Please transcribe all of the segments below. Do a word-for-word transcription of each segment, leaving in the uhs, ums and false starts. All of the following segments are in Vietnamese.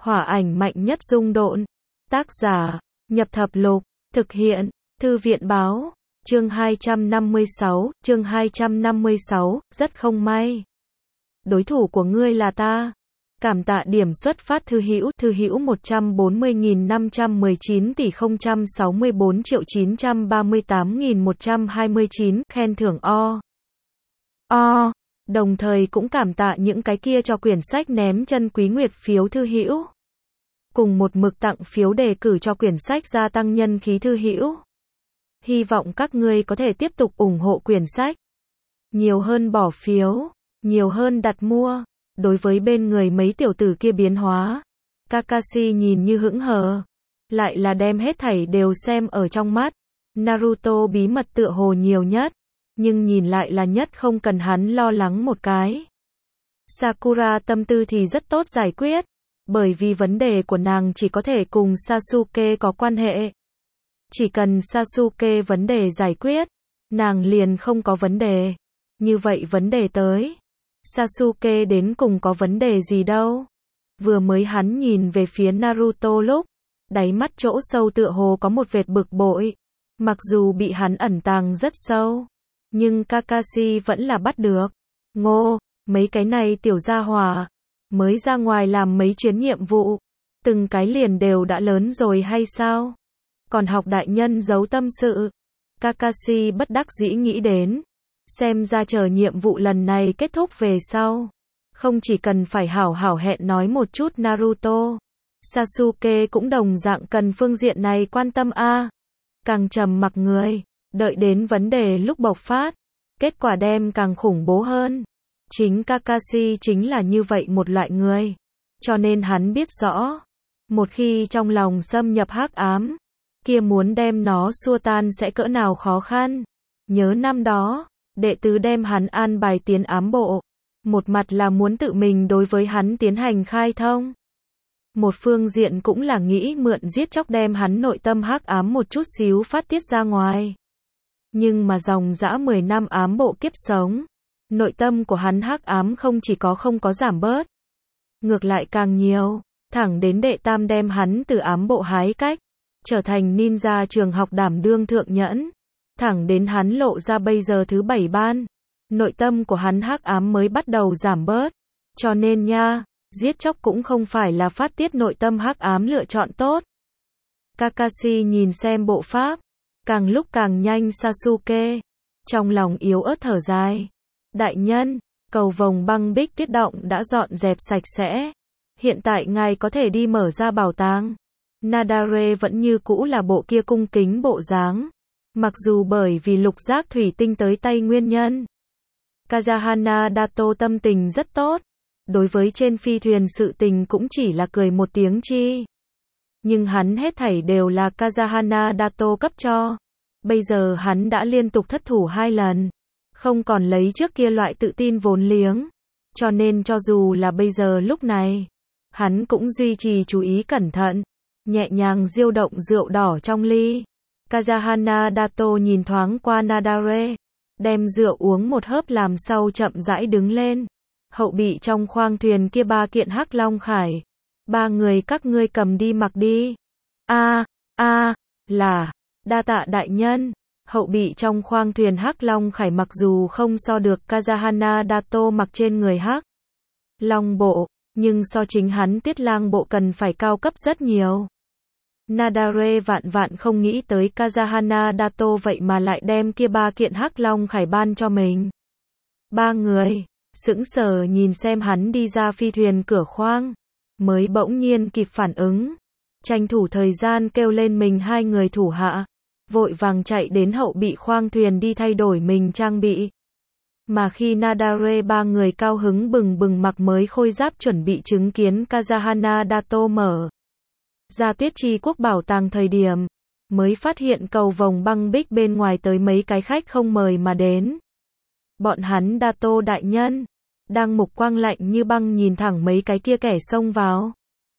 Hỏa ảnh mạnh nhất dung độn. Tác giả, Nhập Thập Lục, thực hiện, Thư viện Báo, chương hai trăm năm mươi sáu, chương hai trăm năm mươi sáu, rất không may. Đối thủ của ngươi là ta. Cảm tạ điểm xuất phát thư hữu, thư hữu một trăm bốn mươi nghìn năm trăm mười chín tỷ không trăm sáu mươi bốn triệu chín trăm ba mươi tám nghìn một trăm hai mươi chín, khen thưởng o. O. Đồng thời cũng cảm tạ những cái kia cho quyển sách ném chân quý nguyệt phiếu thư hữu. Cùng một mực tặng phiếu đề cử cho quyển sách gia tăng nhân khí thư hữu. Hy vọng các ngươi có thể tiếp tục ủng hộ quyển sách. Nhiều hơn bỏ phiếu, nhiều hơn đặt mua. Đối với bên người mấy tiểu tử kia biến hóa, Kakashi nhìn như hững hờ, lại là đem hết thảy đều xem ở trong mắt. Naruto bí mật tựa hồ nhiều nhất, nhưng nhìn lại là nhất không cần hắn lo lắng một cái. Sakura tâm tư thì rất tốt giải quyết, bởi vì vấn đề của nàng chỉ có thể cùng Sasuke có quan hệ. Chỉ cần Sasuke vấn đề giải quyết, nàng liền không có vấn đề. Như vậy vấn đề tới, Sasuke đến cùng có vấn đề gì đâu. Vừa mới hắn nhìn về phía Naruto lúc, đáy mắt chỗ sâu tựa hồ có một vệt bực bội. Mặc dù bị hắn ẩn tàng rất sâu, nhưng Kakashi vẫn là bắt được. Ngô, mấy cái này tiểu gia hỏa, mới ra ngoài làm mấy chuyến nhiệm vụ, từng cái liền đều đã lớn rồi hay sao? Còn học đại nhân giấu tâm sự. Kakashi bất đắc dĩ nghĩ đến. Xem ra chờ nhiệm vụ lần này kết thúc về sau, không chỉ cần phải hảo hảo hẹn nói một chút Naruto, Sasuke cũng đồng dạng cần phương diện này quan tâm a. À. Càng trầm mặc người, đợi đến vấn đề lúc bộc phát, kết quả đem càng khủng bố hơn. Chính Kakashi chính là như vậy một loại người, cho nên hắn biết rõ, một khi trong lòng xâm nhập hắc ám, kia muốn đem nó xua tan sẽ cỡ nào khó khăn. Nhớ năm đó, đệ tứ đem hắn an bài tiến ám bộ, một mặt là muốn tự mình đối với hắn tiến hành khai thông, một phương diện cũng là nghĩ mượn giết chóc đem hắn nội tâm hắc ám một chút xíu phát tiết ra ngoài. Nhưng mà dòng dã mười năm ám bộ kiếp sống, nội tâm của hắn hắc ám không chỉ có không có giảm bớt, ngược lại càng nhiều, thẳng đến đệ tam đem hắn từ ám bộ hái cách, trở thành ninja trường học đảm đương thượng nhẫn. Thẳng đến hắn lộ ra bây giờ thứ bảy ban, nội tâm của hắn hắc ám mới bắt đầu giảm bớt. Cho nên nha, giết chóc cũng không phải là phát tiết nội tâm hắc ám lựa chọn tốt. Kakashi nhìn xem bộ pháp, càng lúc càng nhanh Sasuke, trong lòng yếu ớt thở dài. Đại nhân, cầu vồng băng bích tuyết động đã dọn dẹp sạch sẽ. Hiện tại ngài có thể đi mở ra bảo tàng. Nadare vẫn như cũ là bộ kia cung kính bộ dáng. Mặc dù bởi vì lục giác thủy tinh tới tay nguyên nhân, Kazahana Dato tâm tình rất tốt, đối với trên phi thuyền sự tình cũng chỉ là cười một tiếng chi. Nhưng hắn hết thảy đều là Kazahana Dato cấp cho. Bây giờ hắn đã liên tục thất thủ hai lần, không còn lấy trước kia loại tự tin vốn liếng. Cho nên cho dù là bây giờ lúc này, hắn cũng duy trì chú ý cẩn thận, nhẹ nhàng diêu động rượu đỏ trong ly. Kazahana Dato nhìn thoáng qua Nadare, đem rượu uống một hớp làm sau chậm rãi đứng lên. Hậu bị trong khoang thuyền kia ba kiện hắc long khải. Ba người các ngươi cầm đi mặc đi. A, a, là, đa tạ đại nhân. Hậu bị trong khoang thuyền hắc long khải mặc dù không so được Kazahana Dato mặc trên người hắc long bộ, nhưng so chính hắn Tuyết Lang bộ cần phải cao cấp rất nhiều. Nadare vạn vạn không nghĩ tới Kazahana Dato vậy mà lại đem kia ba kiện hắc long khải ban cho mình. Ba người, sững sờ nhìn xem hắn đi ra phi thuyền cửa khoang, mới bỗng nhiên kịp phản ứng. Tranh thủ thời gian kêu lên mình hai người thủ hạ, vội vàng chạy đến hậu bị khoang thuyền đi thay đổi mình trang bị. Mà khi Nadare ba người cao hứng bừng bừng mặc mới khôi giáp chuẩn bị chứng kiến Kazahana Dato mở ra Tuyết Chi Quốc bảo tàng thời điểm, mới phát hiện cầu vồng băng bích bên ngoài tới mấy cái khách không mời mà đến. Bọn hắn Dato đại nhân, đang mục quang lạnh như băng nhìn thẳng mấy cái kia kẻ xông vào.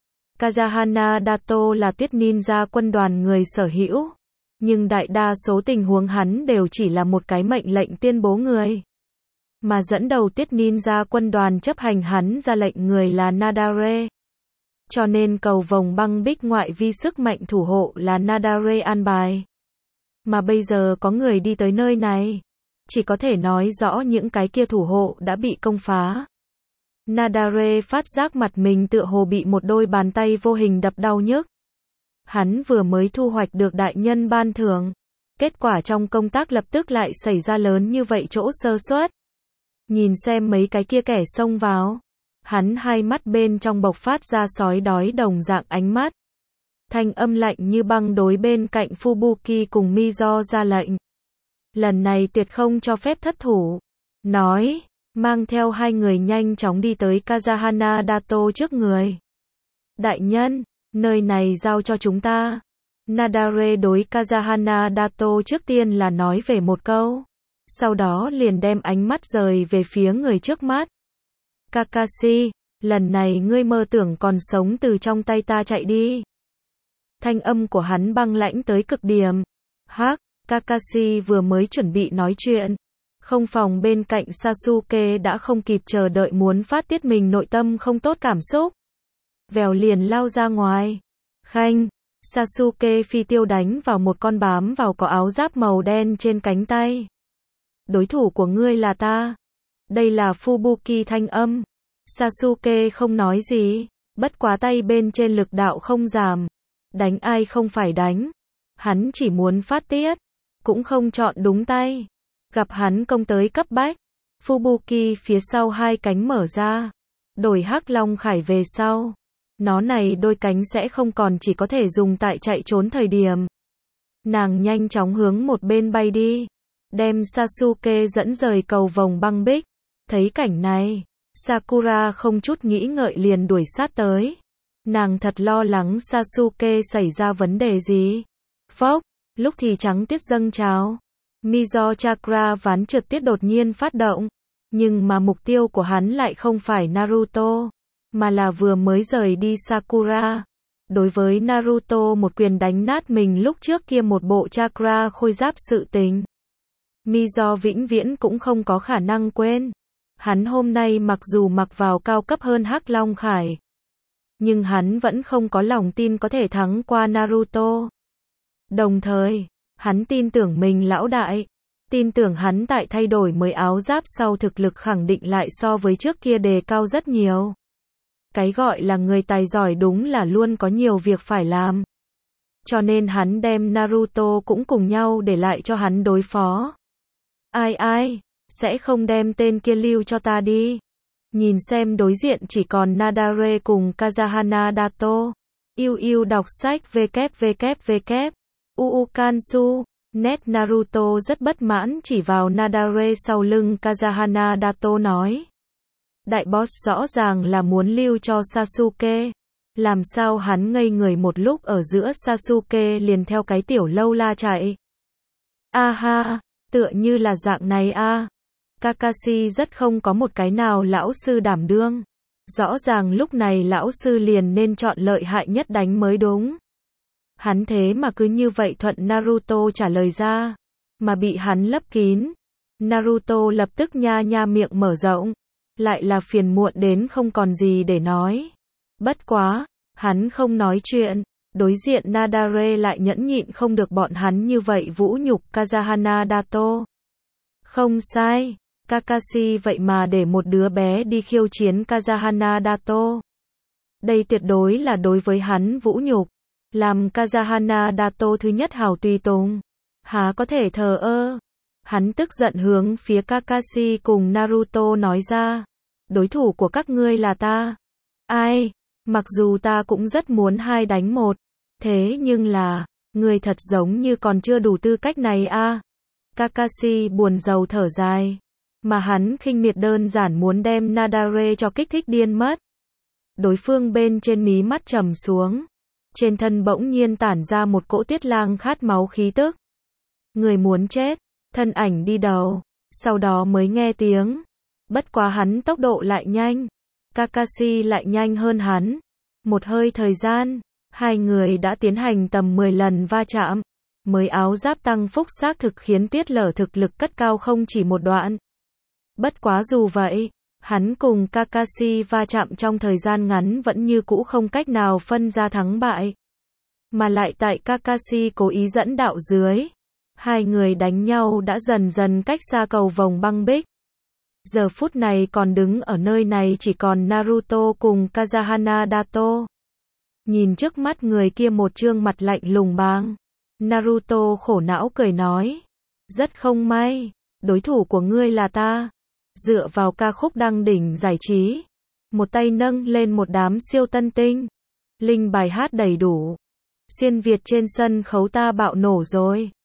Kazahana Dato là Tuyết Ninja quân đoàn người sở hữu, nhưng đại đa số tình huống hắn đều chỉ là một cái mệnh lệnh tuyên bố người. Mà dẫn đầu Tuyết Ninja quân đoàn chấp hành hắn ra lệnh người là Nadare. cho nên cầu vồng băng bích ngoại vi sức mạnh thủ hộ là Nadare an bài. Mà bây giờ có người đi tới nơi này, chỉ có thể nói rõ những cái kia thủ hộ đã bị công phá. Nadare phát giác mặt mình tựa hồ bị một đôi bàn tay vô hình đập đau nhức. Hắn vừa mới thu hoạch được đại nhân ban thưởng, kết quả trong công tác lập tức lại xảy ra lớn như vậy chỗ sơ suất. Nhìn xem mấy cái kia kẻ xông vào, hắn hai mắt bên trong bộc phát ra sói đói đồng dạng ánh mắt. Thanh âm lạnh như băng đối bên cạnh Fubuki cùng Mizo ra lệnh. Lần này tuyệt không cho phép thất thủ. Nói, mang theo hai người nhanh chóng đi tới Kazahana Dato trước người. Đại nhân, nơi này giao cho chúng ta. Nadare đối Kazahana Dato trước tiên là nói về một câu. Sau đó liền đem ánh mắt rời về phía người trước mắt. Kakashi, lần này ngươi mơ tưởng còn sống từ trong tay ta chạy đi. Thanh âm của hắn băng lãnh tới cực điểm. Hắc, Kakashi vừa mới chuẩn bị nói chuyện. Không phòng bên cạnh Sasuke đã không kịp chờ đợi muốn phát tiết mình nội tâm không tốt cảm xúc. Vèo liền lao ra ngoài. Khanh, Sasuke phi tiêu đánh vào một con bám vào có áo giáp màu đen trên cánh tay. Đối thủ của ngươi là ta. Đây là Fubuki thanh âm. Sasuke không nói gì, bất quá tay bên trên lực đạo không giảm. Đánh ai không phải đánh. Hắn chỉ muốn phát tiết, cũng không chọn đúng tay. Gặp hắn công tới cấp bách, Fubuki phía sau hai cánh mở ra, đổi hắc long khải về sau. Nó này đôi cánh sẽ không còn chỉ có thể dùng tại chạy trốn thời điểm. Nàng nhanh chóng hướng một bên bay đi, đem Sasuke dẫn rời cầu vồng băng bích. Thấy cảnh này, Sakura không chút nghĩ ngợi liền đuổi sát tới. Nàng thật lo lắng Sasuke xảy ra vấn đề gì. Phốc, lúc thì trắng tiết dâng trào. Mizo Chakra ván trượt tiết đột nhiên phát động. Nhưng mà mục tiêu của hắn lại không phải Naruto, mà là vừa mới rời đi Sakura. Đối với Naruto một quyền đánh nát mình lúc trước kia một bộ Chakra khôi giáp sự tình. Mizo vĩnh viễn cũng không có khả năng quên. Hắn hôm nay mặc dù mặc vào cao cấp hơn Hắc Long Khải, nhưng hắn vẫn không có lòng tin có thể thắng qua Naruto. Đồng thời, hắn tin tưởng mình lão đại, tin tưởng hắn tại thay đổi mới áo giáp sau thực lực khẳng định lại so với trước kia đề cao rất nhiều. Cái gọi là người tài giỏi đúng là luôn có nhiều việc phải làm. Cho nên hắn đem Naruto cũng cùng nhau để lại cho hắn đối phó. Ai ai, sẽ không đem tên kia lưu cho ta đi. Nhìn xem đối diện chỉ còn Nadare cùng Kazahana Dato. Yêu yêu đọc sách www. Uukansu. Nét Naruto rất bất mãn chỉ vào Nadare sau lưng Kazahana Dato nói. Đại boss rõ ràng là muốn lưu cho Sasuke. Làm sao hắn ngây người một lúc ở giữa Sasuke liền theo cái tiểu lâu la chạy. Aha, tựa như là dạng này a. À. Kakashi rất không có một cái nào lão sư đảm đương. Rõ ràng lúc này lão sư liền nên chọn lợi hại nhất đánh mới đúng. Hắn thế mà cứ như vậy thuận Naruto trả lời ra, mà bị hắn lấp kín. Naruto lập tức nha nha miệng mở rộng, lại là phiền muộn đến không còn gì để nói. Bất quá, hắn không nói chuyện, đối diện Nadare lại nhẫn nhịn không được bọn hắn như vậy vũ nhục Kazahana Dato. Không sai, Kakashi vậy mà để một đứa bé đi khiêu chiến Kazahana Dato. Đây tuyệt đối là đối với hắn vũ nhục. Làm Kazahana Dato thứ nhất hào tùy tùng, há có thể thờ ơ. Hắn tức giận hướng phía Kakashi cùng Naruto nói ra. Đối thủ của các ngươi là ta. Ai? Mặc dù ta cũng rất muốn hai đánh một. Thế nhưng là, ngươi thật giống như còn chưa đủ tư cách này a. À. Kakashi buồn rầu thở dài. Mà hắn khinh miệt đơn giản muốn đem Nadare cho kích thích điên mất. Đối phương bên trên mí mắt trầm xuống. Trên thân bỗng nhiên tản ra một cỗ Tuyết Lang khát máu khí tức. Người muốn chết, thân ảnh đi đầu, sau đó mới nghe tiếng. Bất quá hắn tốc độ lại nhanh, Kakashi lại nhanh hơn hắn. Một hơi thời gian, hai người đã tiến hành tầm mười lần va chạm. Mới áo giáp tăng phúc xác thực khiến Tiết Lở thực lực cất cao không chỉ một đoạn. Bất quá dù vậy, Hắn cùng Kakashi va chạm trong thời gian ngắn vẫn như cũ không cách nào phân ra thắng bại. Mà lại tại Kakashi cố ý dẫn đạo dưới, hai người đánh nhau đã dần dần cách xa cầu vồng băng bích. Giờ phút này còn đứng ở nơi này chỉ còn Naruto cùng Kazahana Dato. Nhìn trước mắt người kia một trương mặt lạnh lùng bàng. Naruto khổ não cười nói. Rất không may, đối thủ của ngươi là ta. Dựa vào ca khúc đăng đỉnh giải trí. Một tay nâng lên một đám siêu tân tinh. Linh bài hát đầy đủ. Xuyên Việt trên sân khấu ta bạo nổ rồi.